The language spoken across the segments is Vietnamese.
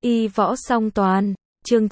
Y võ song toàn, chương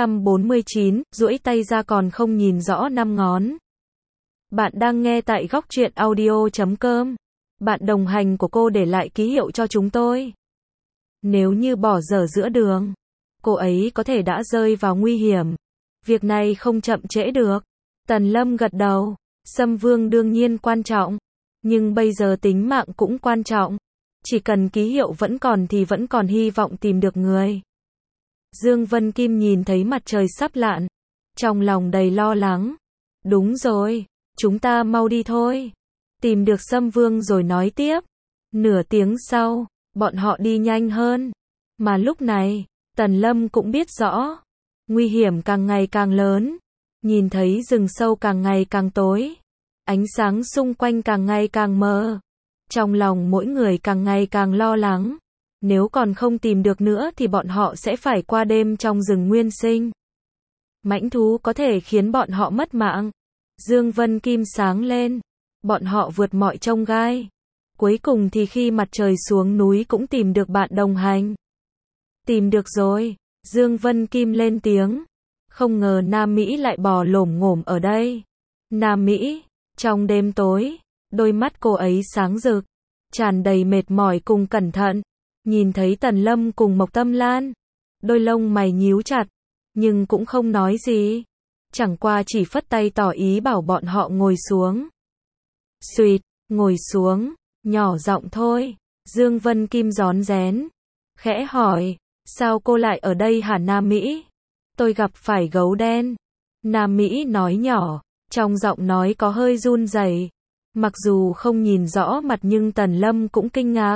949, duỗi tay ra còn không nhìn rõ năm ngón. Bạn đang nghe tại góc truyện audio.com. Bạn đồng hành của cô để lại ký hiệu cho chúng tôi. Nếu như bỏ dở giữa đường, cô ấy có thể đã rơi vào nguy hiểm. Việc này không chậm trễ được. Tần Lâm gật đầu. Sâm Vương đương nhiên quan trọng, nhưng bây giờ tính mạng cũng quan trọng. Chỉ cần ký hiệu vẫn còn thì vẫn còn hy vọng tìm được người. Dương Vân Kim nhìn thấy mặt trời sắp lặn, trong lòng đầy lo lắng. Đúng rồi, chúng ta mau đi thôi. Tìm được Sâm Vương rồi nói tiếp. Nửa tiếng sau, bọn họ đi nhanh hơn. Mà lúc này, Tần Lâm cũng biết rõ, nguy hiểm càng ngày càng lớn. Nhìn thấy rừng sâu càng ngày càng tối, ánh sáng xung quanh càng ngày càng mờ. Trong lòng mỗi người càng ngày càng lo lắng. Nếu còn không tìm được nữa thì bọn họ sẽ phải qua đêm trong rừng nguyên sinh. Mãnh thú có thể khiến bọn họ mất mạng. Dương Vân Kim sáng lên. Bọn họ vượt mọi chông gai. Cuối cùng thì khi mặt trời xuống núi cũng tìm được bạn đồng hành. Tìm được rồi. Dương Vân Kim lên tiếng. Không ngờ Nam Mỹ lại bò lổm ngổm ở đây. Nam Mỹ, trong đêm tối, đôi mắt cô ấy sáng rực, tràn đầy mệt mỏi cùng cẩn thận. Nhìn thấy Tần Lâm cùng Mộc Tâm Lan, đôi lông mày nhíu chặt, nhưng cũng không nói gì. Chẳng qua chỉ phất tay tỏ ý bảo bọn họ ngồi xuống. Xuỵt, ngồi xuống, nhỏ giọng thôi. Dương Vân Kim rón rén, khẽ hỏi, sao cô lại ở đây hả Nam Mỹ? Tôi gặp phải gấu đen. Nam Mỹ nói nhỏ, trong giọng nói có hơi run rẩy. Mặc dù không nhìn rõ mặt nhưng Tần Lâm cũng kinh ngạc.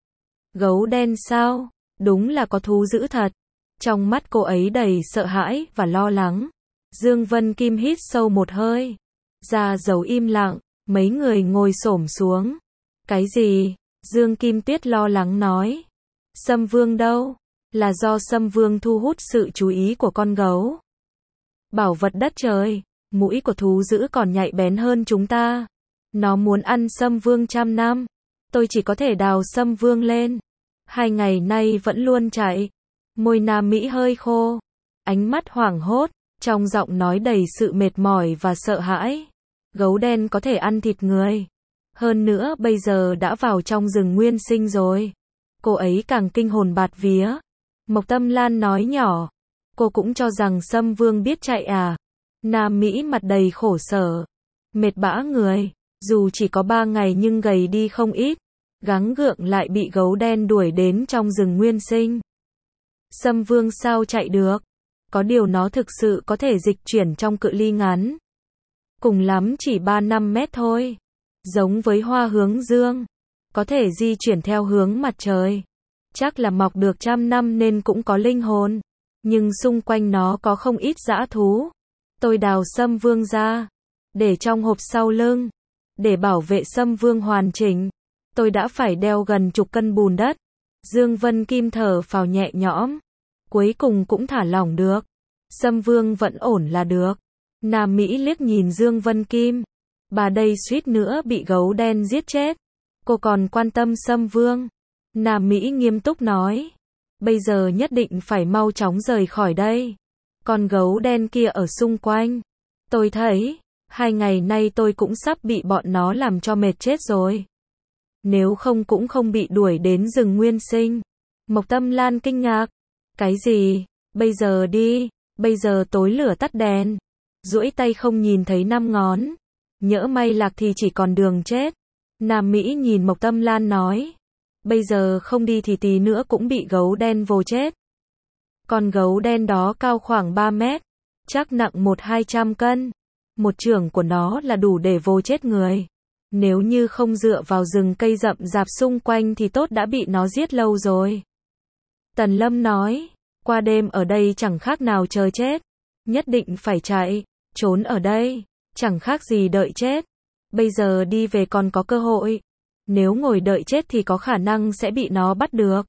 Gấu đen sao? Đúng là có thú dữ thật. Trong mắt cô ấy đầy sợ hãi và lo lắng. Dương Vân Kim hít sâu một hơi. Ra dấu im lặng, mấy người ngồi xổm xuống. Cái gì? Dương Kim Tuyết lo lắng nói. Sâm Vương đâu? Là do Sâm Vương thu hút sự chú ý của con gấu. Bảo vật đất trời, mũi của thú dữ còn nhạy bén hơn chúng ta. Nó muốn ăn Sâm Vương 100 năm. Tôi chỉ có thể đào Sâm Vương lên. 2 ngày nay vẫn luôn chạy. Môi Nam Mỹ hơi khô. Ánh mắt hoảng hốt, trong giọng nói đầy sự mệt mỏi và sợ hãi. Gấu đen có thể ăn thịt người. Hơn nữa bây giờ đã vào trong rừng nguyên sinh rồi. Cô ấy càng kinh hồn bạt vía. Mộc Tâm Lan nói nhỏ. Cô cũng cho rằng Sâm Vương biết chạy à? Nam Mỹ mặt đầy khổ sở. Mệt bã người. Dù chỉ có 3 ngày nhưng gầy đi không ít. Gắng gượng lại bị gấu đen đuổi đến trong rừng nguyên sinh. Sâm Vương sao chạy được? Có điều nó thực sự có thể dịch chuyển trong cự ly ngắn. Cùng lắm chỉ 3-5 mét thôi. Giống với hoa hướng dương. Có thể di chuyển theo hướng mặt trời. Chắc là mọc được 100 năm nên cũng có linh hồn. Nhưng xung quanh nó có không ít dã thú. Tôi đào Sâm Vương ra. Để trong hộp sau lưng. Để bảo vệ Sâm Vương hoàn chỉnh. Tôi đã phải đeo gần chục cân bùn đất. Dương Vân Kim thở phào nhẹ nhõm. Cuối cùng cũng thả lỏng được. Sâm Vương vẫn ổn là được. Nam Mỹ liếc nhìn Dương Vân Kim. Bà đây suýt nữa bị gấu đen giết chết. Cô còn quan tâm Sâm Vương. Nam Mỹ nghiêm túc nói. Bây giờ nhất định phải mau chóng rời khỏi đây. Con gấu đen kia ở xung quanh. Tôi thấy, 2 ngày nay tôi cũng sắp bị bọn nó làm cho mệt chết rồi. Nếu không cũng không bị đuổi đến rừng nguyên sinh. Mộc Tâm Lan kinh ngạc. Cái gì? Bây giờ đi. Bây giờ tối lửa tắt đèn. Duỗi tay không nhìn thấy 5 ngón. Nhỡ may lạc thì chỉ còn đường chết. Nam Mỹ nhìn Mộc Tâm Lan nói. Bây giờ không đi thì tí nữa cũng bị gấu đen vồ chết. Con gấu đen đó cao khoảng 3 mét. Chắc nặng 100-200 cân. Một chưởng của nó là đủ để vồ chết người. Nếu như không dựa vào rừng cây rậm rạp xung quanh thì tốt đã bị nó giết lâu rồi. Tần Lâm nói. Qua đêm ở đây chẳng khác nào chờ chết. Nhất định phải chạy. Trốn ở đây. Chẳng khác gì đợi chết. Bây giờ đi về còn có cơ hội. Nếu ngồi đợi chết thì có khả năng sẽ bị nó bắt được.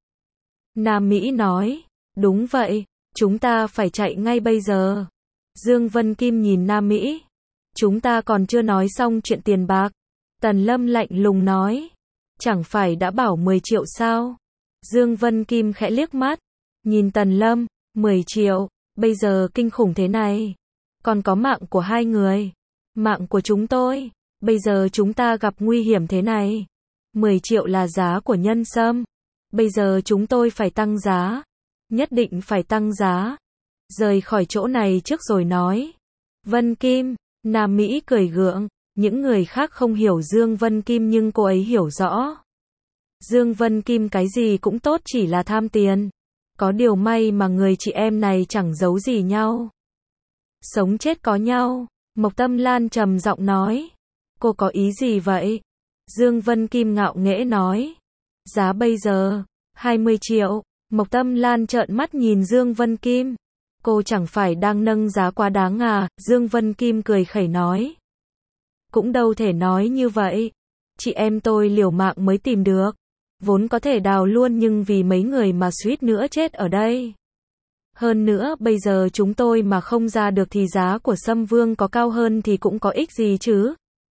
Nam Mỹ nói. Đúng vậy. Chúng ta phải chạy ngay bây giờ. Dương Vân Kim nhìn Nam Mỹ. Chúng ta còn chưa nói xong chuyện tiền bạc. Tần Lâm lạnh lùng nói. Chẳng phải đã bảo 10 triệu sao? Dương Vân Kim khẽ liếc mắt. Nhìn Tần Lâm, 10 triệu, bây giờ kinh khủng thế này. Còn có mạng của hai người. Mạng của chúng tôi. Bây giờ chúng ta gặp nguy hiểm thế này. 10 triệu là giá của nhân sâm. Bây giờ chúng tôi phải tăng giá. Nhất định phải tăng giá. Rời khỏi chỗ này trước rồi nói. Vân Kim, Nam Mỹ cười gượng. Những người khác không hiểu Dương Vân Kim nhưng cô ấy hiểu rõ. Dương Vân Kim cái gì cũng tốt, chỉ là tham tiền. Có điều may mà người chị em này chẳng giấu gì nhau. Sống chết có nhau. Mộc Tâm Lan trầm giọng nói. Cô có ý gì vậy? Dương Vân Kim ngạo nghễ nói. Giá bây giờ, 20 triệu. Mộc Tâm Lan trợn mắt nhìn Dương Vân Kim. Cô chẳng phải đang nâng giá quá đáng à? Dương Vân Kim cười khẩy nói. Cũng đâu thể nói như vậy. Chị em tôi liều mạng mới tìm được. Vốn có thể đào luôn nhưng vì mấy người mà suýt nữa chết ở đây. Hơn nữa bây giờ chúng tôi mà không ra được thì giá của Sâm Vương có cao hơn thì cũng có ích gì chứ?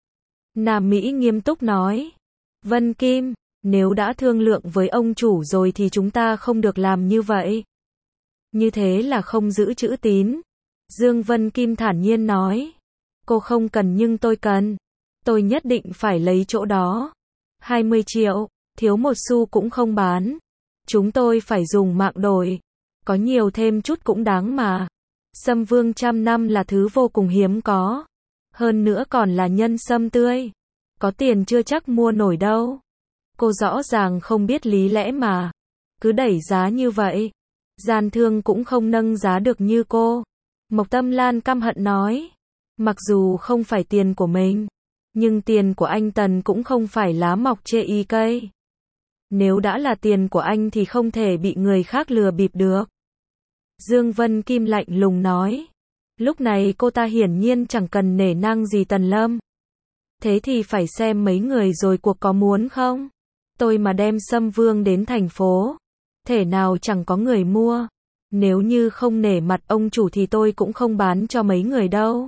Nam Mỹ nghiêm túc nói. Vân Kim, nếu đã thương lượng với ông chủ rồi thì chúng ta không được làm như vậy. Như thế là không giữ chữ tín. Dương Vân Kim thản nhiên nói. Cô không cần nhưng tôi cần. Tôi nhất định phải lấy chỗ đó. 20 triệu, thiếu một xu cũng không bán. Chúng tôi phải dùng mạng đổi. Có nhiều thêm chút cũng đáng mà. Sâm Vương 100 năm là thứ vô cùng hiếm có. Hơn nữa còn là nhân sâm tươi. Có tiền chưa chắc mua nổi đâu. Cô rõ ràng không biết lý lẽ mà. Cứ đẩy giá như vậy. Gian thương cũng không nâng giá được như cô. Mộc Tâm Lan căm hận nói. Mặc dù không phải tiền của mình. Nhưng tiền của anh Tần cũng không phải lá mọc chê y cây. Nếu đã là tiền của anh thì không thể bị người khác lừa bịp được. Dương Vân Kim lạnh lùng nói. Lúc này cô ta hiển nhiên chẳng cần nể nang gì Tần Lâm. Thế thì phải xem mấy người rồi cuộc có muốn không? Tôi mà đem Sâm Vương đến thành phố. Thể nào chẳng có người mua. Nếu như không nể mặt ông chủ thì tôi cũng không bán cho mấy người đâu.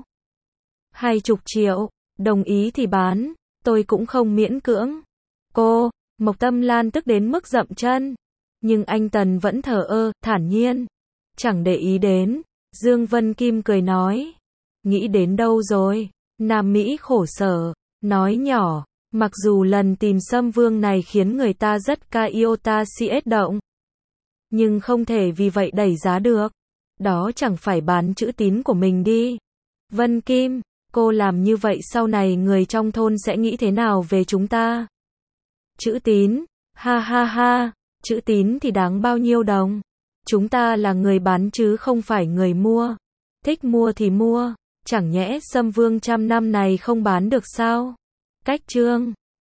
20 triệu, đồng ý thì bán. Tôi cũng không miễn cưỡng. Cô, Mộc Tâm Lan tức đến mức dậm chân. Nhưng anh Tần vẫn thờ ơ, thản nhiên. Chẳng để ý đến. Dương Vân Kim cười nói. Nghĩ đến đâu rồi? Nam Mỹ khổ sở. Nói nhỏ. Mặc dù lần tìm Sâm Vương này khiến người ta rất ca iota cs động. Nhưng không thể vì vậy đẩy giá được. Đó chẳng phải bán chữ tín của mình đi. Vân Kim, cô làm như vậy sau này người trong thôn sẽ nghĩ thế nào về chúng ta? Chữ tín, ha ha ha, chữ tín thì đáng bao nhiêu đồng? Chúng ta là người bán chứ không phải người mua. Thích mua thì mua, chẳng nhẽ Sâm Vương 100 năm này không bán được sao? Cách chương